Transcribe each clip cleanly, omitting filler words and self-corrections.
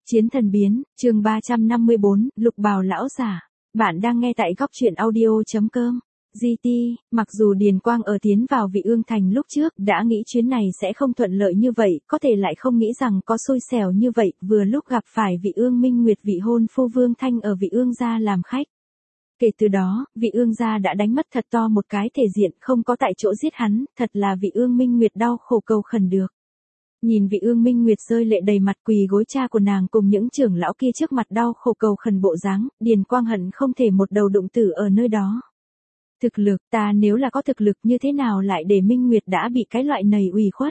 Chiến thần biến, chương 354, Lục Bào lão giả. Bạn đang nghe tại góc truyện audio.com. GT, mặc dù Điền Quang ở tiến vào Vị Ương Thành lúc trước đã nghĩ chuyến này sẽ không thuận lợi như vậy, có thể lại không nghĩ rằng có xui xẻo như vậy, vừa lúc gặp phải Vị Ương Minh Nguyệt vị hôn phu Vương Thanh ở Vị Ương gia làm khách. Kể từ đó, Vị Ương gia đã đánh mất thật to một cái thể diện, không có tại chỗ giết hắn, thật là Vị Ương Minh Nguyệt đau khổ cầu khẩn được. Nhìn Vị Ương Minh Nguyệt rơi lệ đầy mặt quỳ gối cha của nàng cùng những trưởng lão kia trước mặt đau khổ cầu khẩn bộ dáng, Điền Quang hận không thể một đầu đụng tử ở nơi đó. Thực lực, ta nếu là có thực lực như thế nào lại để Minh Nguyệt đã bị cái loại này ủy khuất.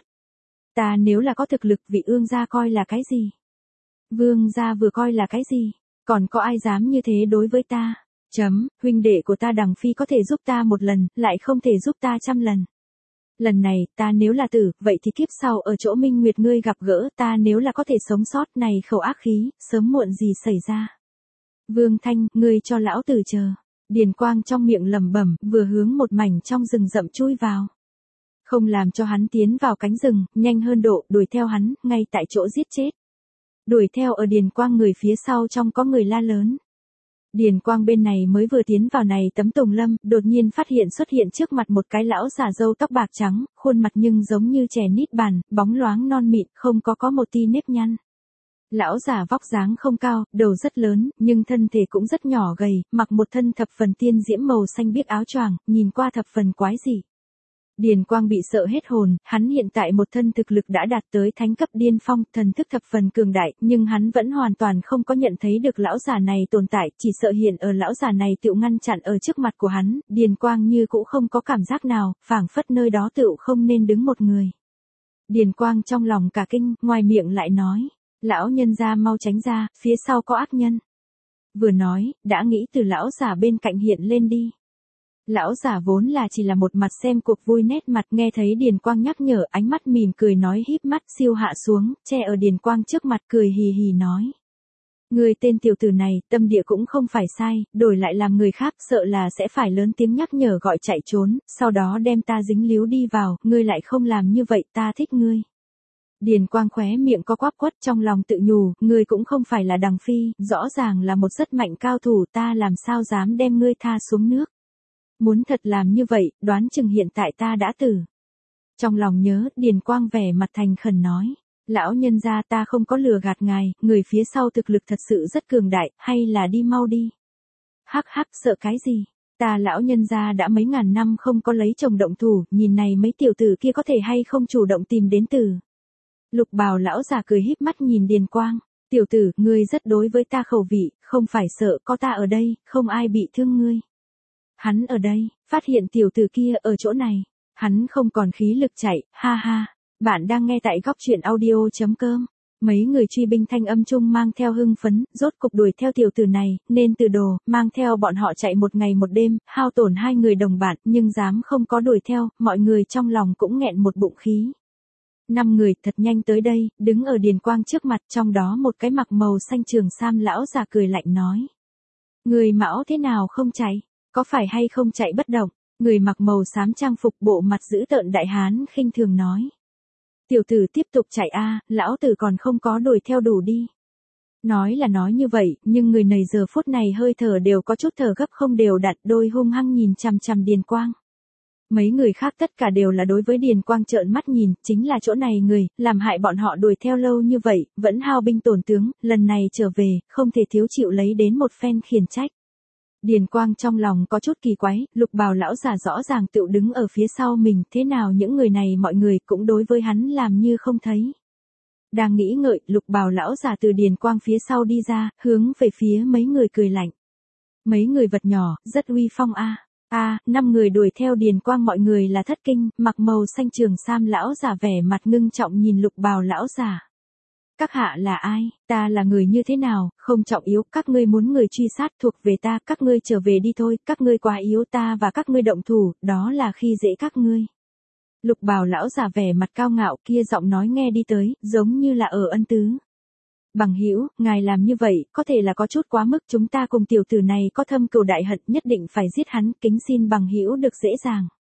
Ta nếu là có thực lực Vị Ương gia coi là cái gì? Vương gia vừa coi là cái gì? Còn có ai dám như thế đối với ta? Huynh đệ của ta Đằng Phi có thể giúp ta một lần, lại không thể giúp ta 100 lần. Lần này, ta nếu là tử, vậy thì kiếp sau ở chỗ Minh Nguyệt ngươi gặp gỡ, ta nếu là có thể sống sót này khẩu ác khí, sớm muộn gì xảy ra. Vương Thanh, ngươi cho lão tử chờ. Điền Quang trong miệng lẩm bẩm, vừa hướng một mảnh trong rừng rậm chui vào. Không làm cho hắn tiến vào cánh rừng, nhanh hơn độ, đuổi theo hắn, ngay tại chỗ giết chết. Đuổi theo ở Điền Quang người phía sau trong có người la lớn. Điền Quang bên này mới vừa tiến vào này tấm tùng lâm, đột nhiên xuất hiện trước mặt một cái lão giả râu tóc bạc trắng, khuôn mặt nhưng giống như trẻ nít bàn, bóng loáng non mịn, không có một ti nếp nhăn. Lão giả vóc dáng không cao, đầu rất lớn, nhưng thân thể cũng rất nhỏ gầy, mặc một thân thập phần tiên diễm màu xanh biếc áo choàng, nhìn qua thập phần quái dị. Điền Quang bị sợ hết hồn, hắn hiện tại một thân thực lực đã đạt tới thánh cấp điên phong, thần thức thập phần cường đại, nhưng hắn vẫn hoàn toàn không có nhận thấy được lão giả này tồn tại, chỉ sợ hiện ở lão giả này tựu ngăn chặn ở trước mặt của hắn, Điền Quang như cũng không có cảm giác nào, phảng phất nơi đó tựu không nên đứng một người. Điền Quang trong lòng cả kinh, ngoài miệng lại nói, lão nhân gia mau tránh ra, phía sau có ác nhân. Vừa nói, đã nghĩ từ lão giả bên cạnh hiện lên đi. Lão giả vốn là chỉ là một mặt xem cuộc vui nét mặt, nghe thấy Điền Quang nhắc nhở, ánh mắt mỉm cười nói híp mắt siêu hạ xuống, che ở Điền Quang trước mặt cười hì hì nói. Người tên tiểu tử này, tâm địa cũng không phải sai, đổi lại làm người khác sợ là sẽ phải lớn tiếng nhắc nhở gọi chạy trốn, sau đó đem ta dính líu đi vào, ngươi lại không làm như vậy, ta thích ngươi. Điền Quang khóe miệng có quắp quất trong lòng tự nhủ, ngươi cũng không phải là Đằng Phi, rõ ràng là một rất mạnh cao thủ, ta làm sao dám đem ngươi tha xuống nước. Muốn thật làm như vậy, đoán chừng hiện tại ta đã tử. Trong lòng nhớ, Điền Quang vẻ mặt thành khẩn nói. Lão nhân gia ta không có lừa gạt ngài, người phía sau thực lực thật sự rất cường đại, hay là đi mau đi. Hắc hắc sợ cái gì? Ta lão nhân gia đã mấy ngàn năm không có lấy chồng động thủ, nhìn này mấy tiểu tử kia có thể hay không chủ động tìm đến tử. Lục Bào lão già cười híp mắt nhìn Điền Quang. Tiểu tử, ngươi rất đối với ta khẩu vị, không phải sợ có ta ở đây, không ai bị thương ngươi. Hắn ở đây, phát hiện tiểu tử kia ở chỗ này. Hắn không còn khí lực chạy, ha ha. Bạn đang nghe tại góc truyện audio.com. Mấy người truy binh thanh âm chung mang theo hưng phấn, rốt cục đuổi theo tiểu tử này, nên từ đồ, mang theo bọn họ chạy một ngày một đêm, hao tổn 2 người đồng bạn, nhưng dám không có đuổi theo, mọi người trong lòng cũng nghẹn một bụng khí. 5 người thật nhanh tới đây, đứng ở Điền Quang trước mặt, trong đó một cái mặc màu xanh trường sam lão già cười lạnh nói. Người mão thế nào không chạy? Có phải hay không chạy bất động? Người mặc màu xám trang phục bộ mặt dữ tợn đại hán khinh thường nói. Tiểu tử tiếp tục chạy a, lão tử còn không có đuổi theo đủ đi. Nói là nói như vậy, nhưng người này giờ phút này hơi thở đều có chút thở gấp không đều đặn, đôi hung hăng nhìn chằm chằm Điền Quang. Mấy người khác tất cả đều là đối với Điền Quang trợn mắt nhìn, chính là chỗ này người, làm hại bọn họ đuổi theo lâu như vậy, vẫn hao binh tổn tướng, lần này trở về, không thể thiếu chịu lấy đến một phen khiển trách. Điền Quang trong lòng có chút kỳ quái, Lục Bào lão già rõ ràng tựu đứng ở phía sau mình, thế nào những người này mọi người cũng đối với hắn làm như không thấy. Đang nghĩ ngợi, Lục Bào lão già từ Điền Quang phía sau đi ra, hướng về phía mấy người cười lạnh. Mấy người vật nhỏ, rất uy phong a. 5 người đuổi theo Điền Quang mọi người là thất kinh, mặc màu xanh trường sam lão già vẻ mặt ngưng trọng nhìn Lục Bào lão già. Các hạ là ai, ta là người như thế nào, không trọng yếu, các ngươi muốn người truy sát thuộc về ta, các ngươi trở về đi thôi, các ngươi quá yếu ta và các ngươi động thủ, đó là khi dễ các ngươi. Lục Bào lão già vẻ mặt cao ngạo kia giọng nói nghe đi tới, giống như là ở ân tứ. Bằng hữu, ngài làm như vậy, có thể là có chút quá mức, chúng ta cùng tiểu tử này có thâm cừu đại hận, nhất định phải giết hắn, kính xin bằng hữu được dễ dàng.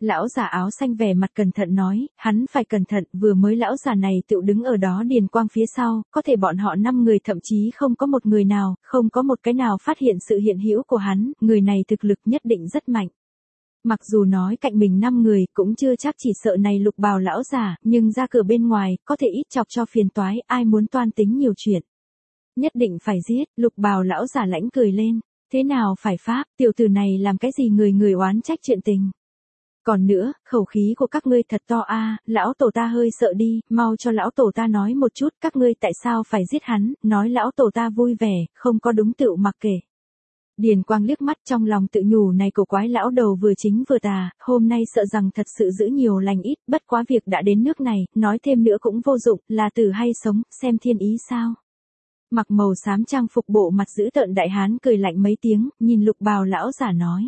Lão già áo xanh vẻ mặt cẩn thận nói, hắn phải cẩn thận, vừa mới lão già này tự đứng ở đó Điền Quang phía sau, có thể bọn họ 5 người thậm chí không có một người nào, không có một cái nào phát hiện sự hiện hữu của hắn, người này thực lực nhất định rất mạnh. Mặc dù nói cạnh mình 5 người cũng chưa chắc chỉ sợ này Lục Bào lão già, nhưng ra cửa bên ngoài, có thể ít chọc cho phiền toái, ai muốn toan tính nhiều chuyện. Nhất định phải giết, Lục Bào lão già lãnh cười lên, thế nào phải pháp, tiểu tử này làm cái gì người người oán trách chuyện tình. Còn nữa, khẩu khí của các ngươi thật to a, lão tổ ta hơi sợ đi, mau cho lão tổ ta nói một chút, các ngươi tại sao phải giết hắn, nói lão tổ ta vui vẻ, không có đúng tựu mặc kệ. Điền Quang liếc mắt trong lòng tự nhủ này cổ quái lão đầu vừa chính vừa tà, hôm nay sợ rằng thật sự giữ nhiều lành ít, bất quá việc đã đến nước này, nói thêm nữa cũng vô dụng, là tử hay sống, xem thiên ý sao. Mặc màu xám trang phục bộ mặt dữ tợn đại hán cười lạnh mấy tiếng, nhìn Lục Bào lão giả nói.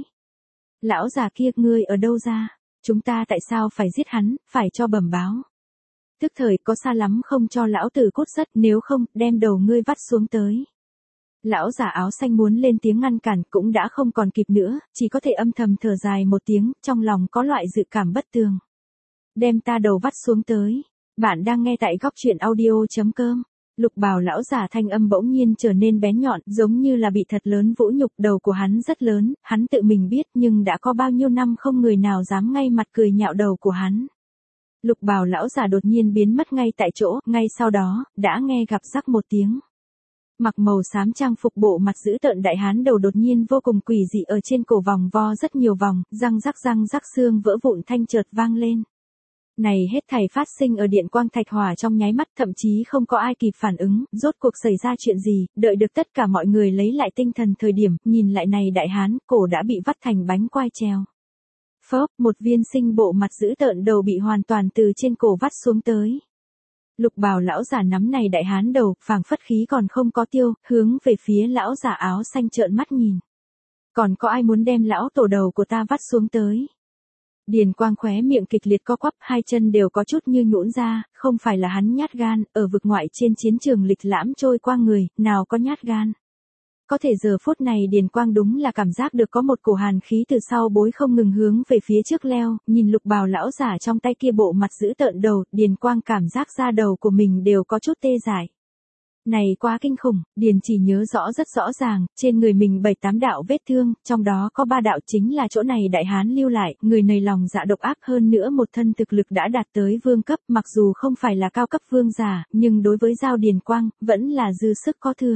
Lão già kia, ngươi ở đâu ra? Chúng ta tại sao phải giết hắn, phải cho bẩm báo. Tức thời có xa lắm không cho lão tử cút sất, nếu không, đem đầu ngươi vắt xuống tới. Lão già áo xanh muốn lên tiếng ngăn cản cũng đã không còn kịp nữa, chỉ có thể âm thầm thở dài một tiếng, trong lòng có loại dự cảm bất tường. Đem ta đầu vắt xuống tới. Bạn đang nghe tại góc truyện audio.com. Lục Bào lão giả thanh âm bỗng nhiên trở nên bén nhọn, giống như là bị thật lớn vũ nhục, đầu của hắn rất lớn, hắn tự mình biết nhưng đã có bao nhiêu năm không người nào dám ngay mặt cười nhạo đầu của hắn. Lục Bào lão giả đột nhiên biến mất ngay tại chỗ, ngay sau đó, đã nghe gặp rắc một tiếng. Mặc màu xám trang phục bộ mặt dữ tợn đại hán đầu đột nhiên vô cùng quỷ dị ở trên cổ vòng vo rất nhiều vòng, răng rắc xương vỡ vụn thanh chợt vang lên. Này hết thảy phát sinh ở điện quang thạch hỏa trong nháy mắt, thậm chí không có ai kịp phản ứng, rốt cuộc xảy ra chuyện gì, đợi được tất cả mọi người lấy lại tinh thần thời điểm, nhìn lại này đại hán, cổ đã bị vắt thành bánh quai treo. Phốc, một viên sinh bộ mặt dữ tợn đầu bị hoàn toàn từ trên cổ vắt xuống tới. Lục Bào lão giả nắm này đại hán đầu, phảng phất khí còn không có tiêu, hướng về phía lão giả áo xanh trợn mắt nhìn. Còn có ai muốn đem lão tổ đầu của ta vắt xuống tới? Điền Quang khóe miệng kịch liệt co quắp, hai chân đều có chút như nhũn ra, không phải là hắn nhát gan, ở vực ngoại trên chiến trường lịch lãm trôi qua người, nào có nhát gan. Có thể giờ phút này Điền Quang đúng là cảm giác được có một cổ hàn khí từ sau bối không ngừng hướng về phía trước leo, nhìn Lục Bào lão giả trong tay kia bộ mặt dữ tợn đầu, Điền Quang cảm giác da đầu của mình đều có chút tê dại. Này quá kinh khủng, Điền chỉ nhớ rõ rất rõ ràng, trên người mình 7-8 đạo vết thương, trong đó có 3 đạo chính là chỗ này đại hán lưu lại, người này lòng dạ độc ác hơn nữa một thân thực lực đã đạt tới vương cấp, mặc dù không phải là cao cấp vương giả, nhưng đối với Giao Điền Quang, vẫn là dư sức có thừa.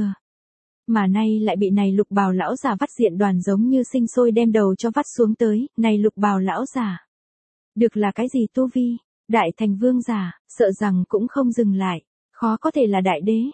Mà nay lại bị này Lục Bào lão giả vắt diện đoàn giống như sinh sôi đem đầu cho vắt xuống tới, này Lục Bào lão giả. Được là cái gì tu vi? Đại thành vương giả, sợ rằng cũng không dừng lại, khó có thể là đại đế.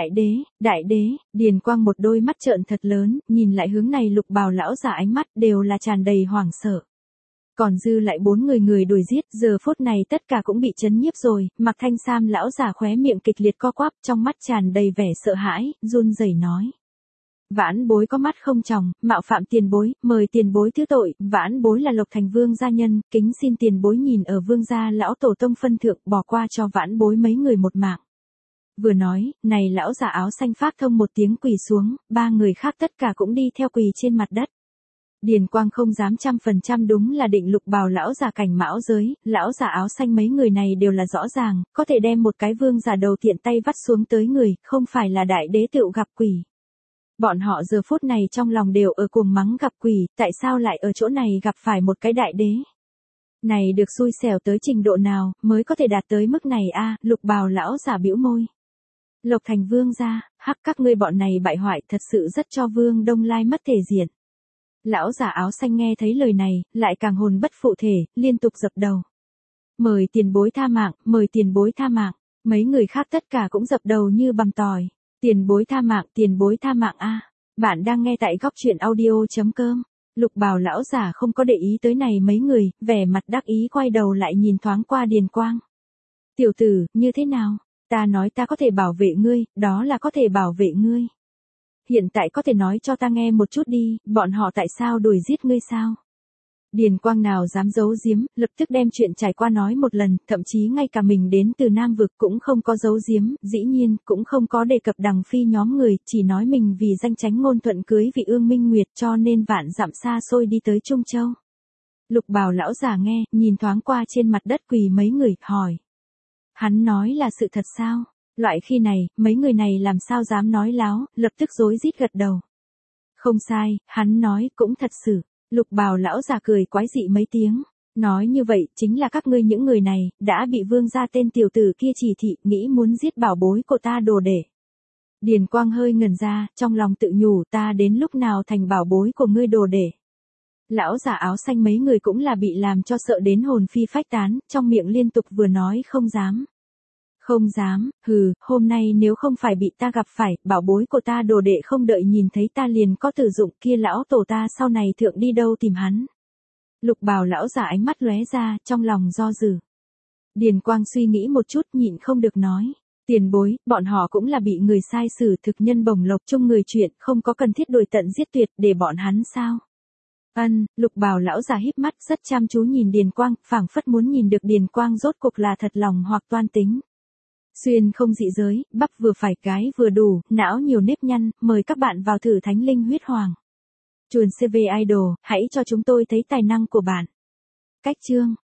Đại đế, Điền Quang một đôi mắt trợn thật lớn, nhìn lại hướng này Lục Bào lão giả ánh mắt đều là tràn đầy hoảng sợ. Còn dư lại 4 người đuổi giết, giờ phút này tất cả cũng bị chấn nhiếp rồi, Mặc Thanh Sam lão giả khóe miệng kịch liệt co quắp, trong mắt tràn đầy vẻ sợ hãi, run rẩy nói. Vãn bối có mắt không tròng, mạo phạm tiền bối, mời tiền bối thứ tội, vãn bối là Lộc Thành Vương gia nhân, kính xin tiền bối nhìn ở vương gia lão tổ tông phân thượng, bỏ qua cho vãn bối mấy người một mạng. Vừa nói, này lão giả áo xanh phát thông một tiếng quỳ xuống, 3 người khác tất cả cũng đi theo quỳ trên mặt đất. Điền Quang không dám 100% đúng là định Lục Bào lão giả cảnh mão giới, lão giả áo xanh mấy người này đều là rõ ràng, có thể đem một cái vương giả đầu tiện tay vắt xuống tới người, không phải là đại đế tựu gặp quỷ. Bọn họ giờ phút này trong lòng đều ở cuồng mắng gặp quỷ, tại sao lại ở chỗ này gặp phải một cái đại đế? Này được xui xẻo tới trình độ nào, mới có thể đạt tới mức này a? Lục Bào lão giả bĩu môi. Lộc Thành Vương gia, hắc các ngươi bọn này bại hoại thật sự rất cho Vương Đông Lai mất thể diện. Lão giả áo xanh nghe thấy lời này, lại càng hồn bất phụ thể, liên tục dập đầu. Mời tiền bối tha mạng, mời tiền bối tha mạng, mấy người khác tất cả cũng dập đầu như bằm tỏi. Tiền bối tha mạng a. Bạn đang nghe tại góc truyện audio.com. Lục Bào lão giả không có để ý tới này mấy người, vẻ mặt đắc ý quay đầu lại nhìn thoáng qua Điền Quang. Tiểu tử, như thế nào? Ta nói ta có thể bảo vệ ngươi, đó là có thể bảo vệ ngươi. Hiện tại có thể nói cho ta nghe một chút đi, bọn họ tại sao đuổi giết ngươi sao? Điền Quang nào dám giấu giếm, lập tức đem chuyện trải qua nói một lần, thậm chí ngay cả mình đến từ Nam Vực cũng không có giấu giếm, dĩ nhiên cũng không có đề cập đằng phi nhóm người, chỉ nói mình vì danh tránh ngôn thuận cưới vị Ương Minh Nguyệt cho nên vạn dặm xa xôi đi tới Trung Châu. Lục bào lão già nghe, nhìn thoáng qua trên mặt đất quỳ mấy người, hỏi. Hắn nói là sự thật sao? Loại khi này, mấy người này làm sao dám nói láo, lập tức rối rít gật đầu. Không sai, hắn nói cũng thật sự. Lục bào lão già cười quái dị mấy tiếng. Nói như vậy, chính là các ngươi những người này, đã bị vương gia tên tiểu tử kia chỉ thị, nghĩ muốn giết bảo bối của ta đồ để. Điền Quang hơi ngẩn ra, trong lòng tự nhủ ta đến lúc nào thành bảo bối của ngươi đồ để. Lão già áo xanh mấy người cũng là bị làm cho sợ đến hồn phi phách tán, trong miệng liên tục vừa nói không dám. Không dám, hừ, hôm nay nếu không phải bị ta gặp phải, bảo bối của ta đồ đệ không đợi nhìn thấy ta liền có tử dụng kia lão tổ ta sau này thượng đi đâu tìm hắn. Lục bào lão già ánh mắt lóe ra, trong lòng do dự. Điền Quang suy nghĩ một chút nhịn không được nói. Tiền bối, bọn họ cũng là bị người sai xử thực nhân bổng lộc chung người chuyện, không có cần thiết đuổi tận giết tuyệt để bọn hắn sao. Lục bào lão già híp mắt rất chăm chú nhìn Điền Quang, phảng phất muốn nhìn được Điền Quang rốt cục là thật lòng hoặc toan tính. Xuyên không dị giới, bắp vừa phải cái vừa đủ, não nhiều nếp nhăn, mời các bạn vào thử Thánh Linh Huyết Hoàng. Chuồn CV Idol, hãy cho chúng tôi thấy tài năng của bạn. Cách chương